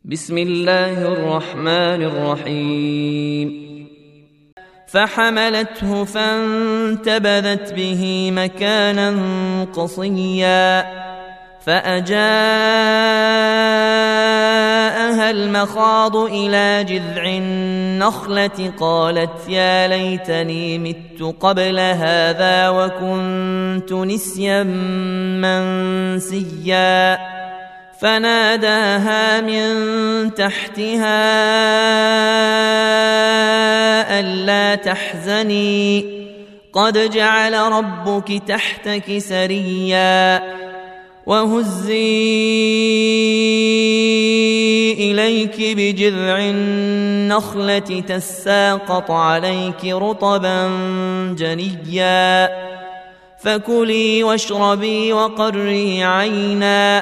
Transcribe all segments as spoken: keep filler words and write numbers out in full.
بسم الله الرحمن الرحيم فحملته فانتبذت به مكانا قصيا فأجاءها المخاض إلى جذع النخلة قالت يا ليتني مت قبل هذا وكنت نسيا منسيا فناداها من تحتها ألا تحزني قد جعل ربك تحتك سريا وهزي إليك بجذع النخلة تساقط عليك رطبا جنيا فكلي واشربي وقري عينا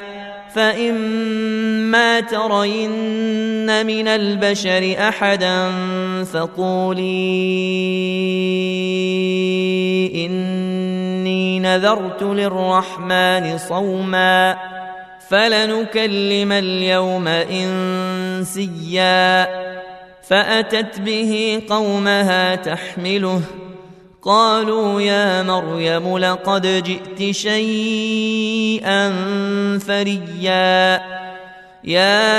فإما ترين من البشر أحدا فقولي إني نذرت للرحمن صوما فلنكلم اليوم إنسيا فأتت به قومها تحمله قالوا يا مريم لقد جئت شيئا فريا يا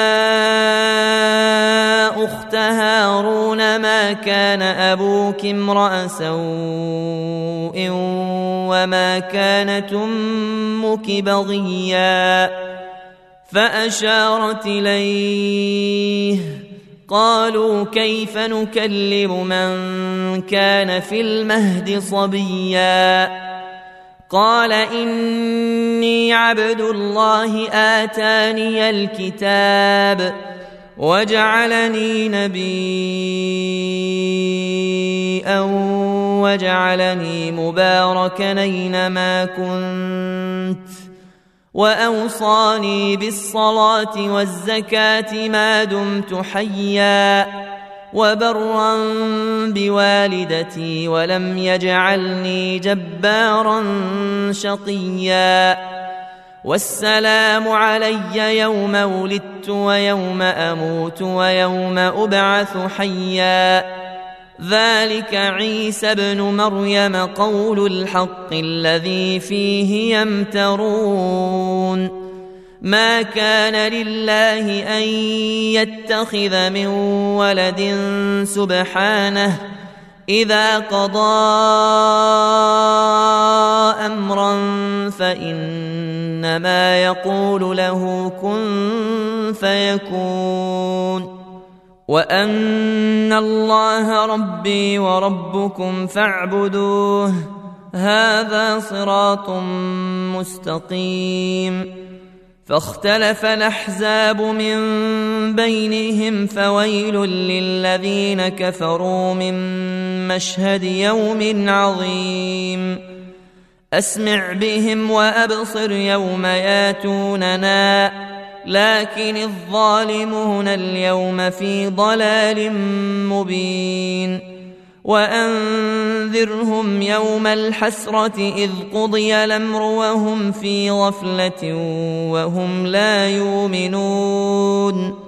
أخت هارون ما كان أبوك امرأ سوء وما كانت أمك بغيا فأشارت إليه قالوا كيف نكلم من كان في المهد صبيا قال إني عبد الله آتاني الكتاب وجعلني نبيا وجعلني مباركا أينما كنت وأوصاني بالصلاة والزكاة ما دمت حيا وبرا بوالدتي ولم يجعلني جبارا شقيا والسلام علي يوم ولدت ويوم أموت ويوم أبعث حيا ذلك عيسى ابن مريم قول الحق الذي فيه يمترون ما كان لله أن يتخذ من ولد سبحانه إذا قضى أمرا فإنما يقول له كن فيكون وأن الله ربي وربكم فاعبدوه هذا صراط مستقيم فاختلف الأحزاب من بينهم فويل للذين كفروا من مشهد يوم عظيم أسمع بهم وأبصر يوم ياتوننا لكن الظالمون اليوم في ضلال مبين وأنذرهم يوم الحسرة إذ قضي الأمر وهم في غفلة وهم لا يؤمنون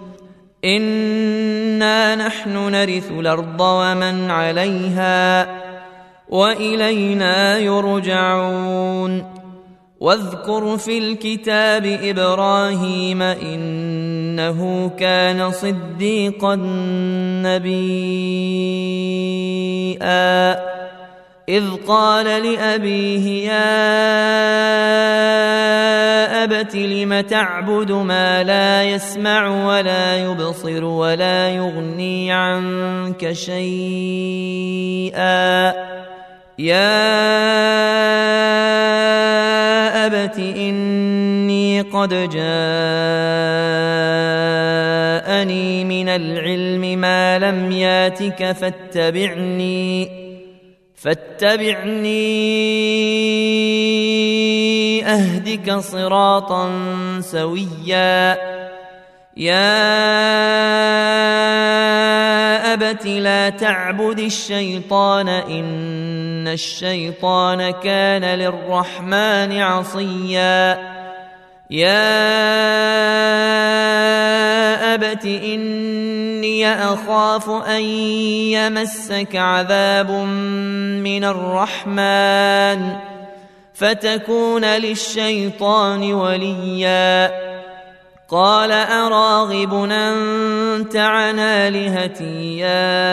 إنا نحن نرث الأرض ومن عليها وإلينا يرجعون واذكر في الكتاب إبراهيم إنه كان صديقا نبيا إذ قال لأبيه يا أبت لم تعبد ما لا يسمع ولا يبصر ولا يغني عنك شيئا يا أبت إني قد جاءني من العلم ما لم ياتك فاتبعني فاتبعني أهدك صراطا سويا يا أبت لا تعبد الشيطان إن الشيطان كان للرحمن عصيا يا أبت إني أخاف أن يمسك عذاب من الرحمن فتكون للشيطان وليا قال أراغب أنت عن آلهتي يا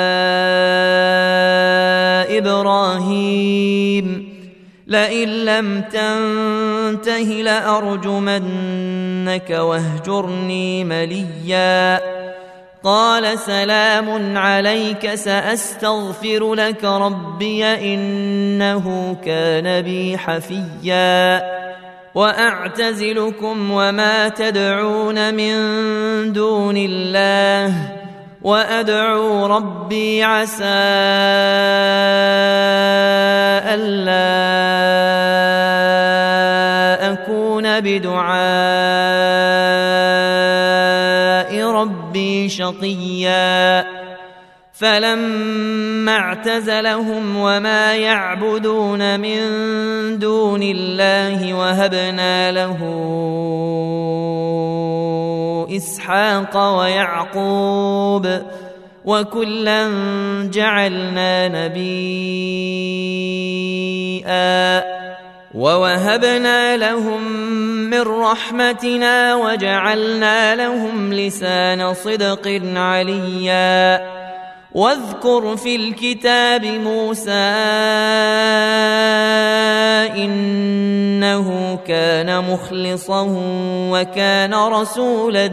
إبراهيم لئن لم تنته لأرجمنك واهجرني مليا قال سلام عليك سأستغفر لك ربي إنه كان بي حفيا وأعتزلكم وما تدعون من دون الله وأدعو ربي عسى ألا أكون بدعاء ربي شقيا فلما اعتزلهم وما يعبدون من دون الله وهبنا له إسحاق ويعقوب وكلا جعلنا نبيا ووهبنا لهم من رحمتنا وجعلنا لهم لسان صدق عليا واذكر في الكتاب موسى إنه كان مخلصا وكان رسولا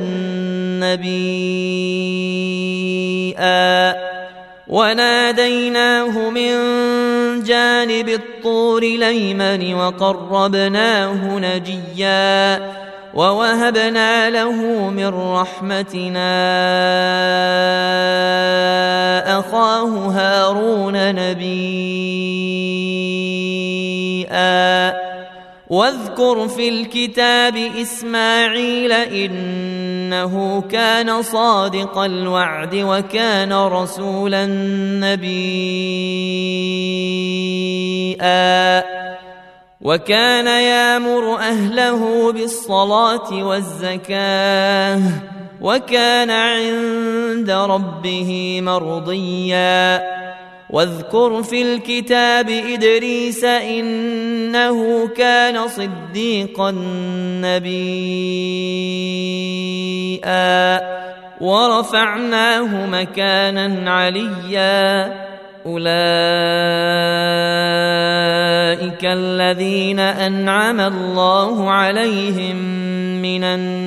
نبيا وناديناه من جانب الطور الأيمن وقربناه نجيا ووهبنا له من رحمتنا أخاه هارون نبيا واذكر في الكتاب إسماعيل إنه كان صادق الوعد وكان رسولا نبيا وكان يأمر أهله بالصلاة والزكاة وكان عند ربه مرضيا واذكر في الكتاب إدريس إنه كان صديقا نبيا ورفعناه مكانا عليا أولئك الذين أنعم الله عليهم من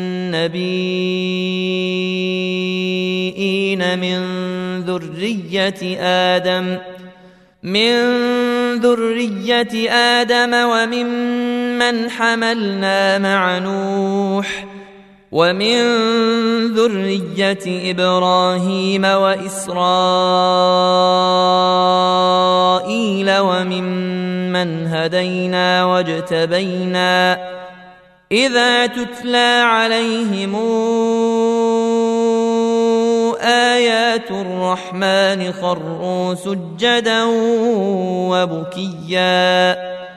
النبيين من ذرية آدم من ذرية آدم وممن حملنا مع نوح ومن ذرية إبراهيم وإسرائيل وممن هدينا واجتبينا إذا تتلى عليهم آيات الرحمن خروا سجدا وبكيا